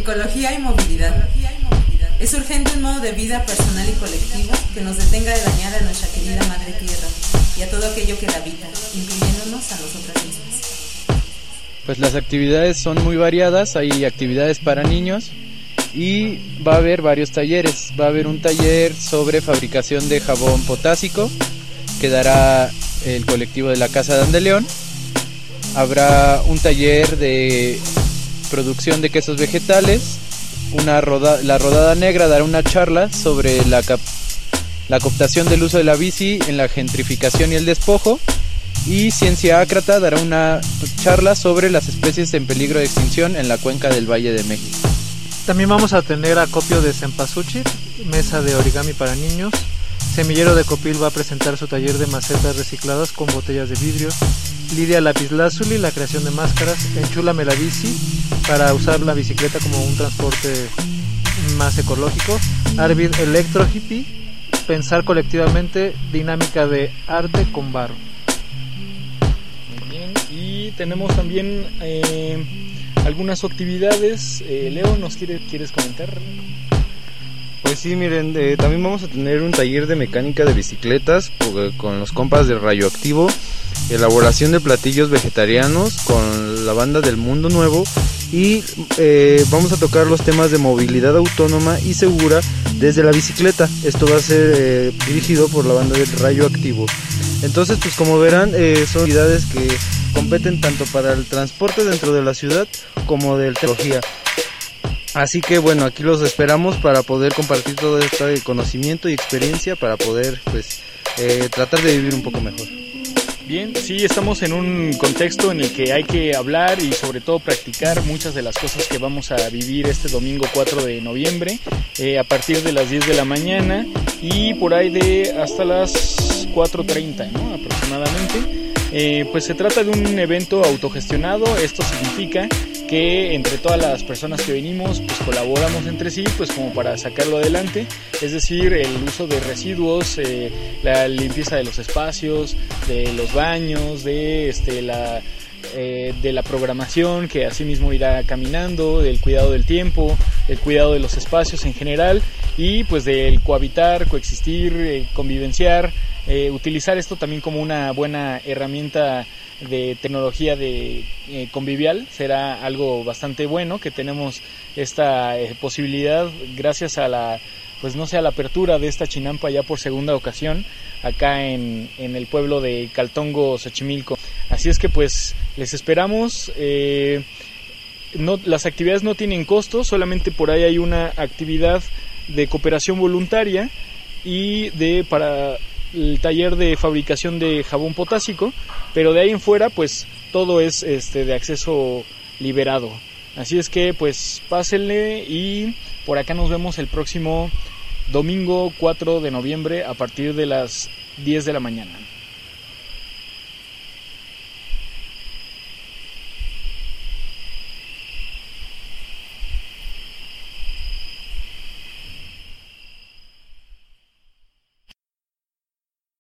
Ecología y movilidad. Es urgente un modo de vida personal y colectivo que nos detenga de dañar a nuestra querida Madre Tierra y a todo aquello que la habita, incluyéndonos a nosotras mismas. Pues las actividades son muy variadas, hay actividades para niños y va a haber varios talleres. Va a haber un taller sobre fabricación de jabón potásico que dará el colectivo de la Casa de Andeleón. Habrá un taller de producción de quesos vegetales. La Rodada Negra dará una charla sobre la cooptación del uso de la bici en la gentrificación y el despojo. Y Ciencia Ácrata dará una charla sobre las especies en peligro de extinción en la cuenca del Valle de México. También vamos a tener acopio de cempasúchil, mesa de origami para niños. Semillero de Copil va a presentar su taller de macetas recicladas con botellas de vidrio. Lidia Lapislázuli, la creación de máscaras. Enchúlame la bici, para usar la bicicleta como un transporte más ecológico. Arvid Electro Hippie, pensar colectivamente, dinámica de arte con barro. Muy bien, y tenemos también algunas actividades. Leo, ¿nos quieres comentar? Pues sí, miren, también vamos a tener un taller de mecánica de bicicletas con los compas de Radioactivo, elaboración de platillos vegetarianos con la banda del Mundo Nuevo y vamos a tocar los temas de movilidad autónoma y segura desde la bicicleta. Esto va a ser dirigido por la banda del Radioactivo. Entonces, pues como verán, son actividades que competen tanto para el transporte dentro de la ciudad como de tecnología. Así que bueno, aquí los esperamos para poder compartir todo este conocimiento y experiencia para poder pues tratar de vivir un poco mejor. Bien, sí, estamos en un contexto en el que hay que hablar y sobre todo practicar muchas de las cosas que vamos a vivir este domingo 4 de noviembre a partir de las 10 de la mañana y por ahí de hasta las 4:30, ¿no? Aproximadamente. Pues se trata de un evento autogestionado. Esto significa que entre todas las personas que venimos pues colaboramos entre sí pues como para sacarlo adelante, es decir, el uso de residuos, la limpieza de los espacios, de los baños, de la programación que así mismo irá caminando, del cuidado del tiempo, el cuidado de los espacios en general y pues del cohabitar, coexistir, convivenciar, utilizar esto también como una buena herramienta de tecnología de convivial. Será algo bastante bueno que tenemos esta posibilidad gracias a la apertura de esta chinampa ya por segunda ocasión acá en el pueblo de Caltongo, Xochimilco. Así es que pues les esperamos. Las actividades no tienen costo, solamente por ahí hay una actividad de cooperación voluntaria y para el taller de fabricación de jabón potásico, pero de ahí en fuera pues todo es de acceso liberado. Así es que pues pásenle y por acá nos vemos el próximo domingo 4 de noviembre a partir de las 10 de la mañana.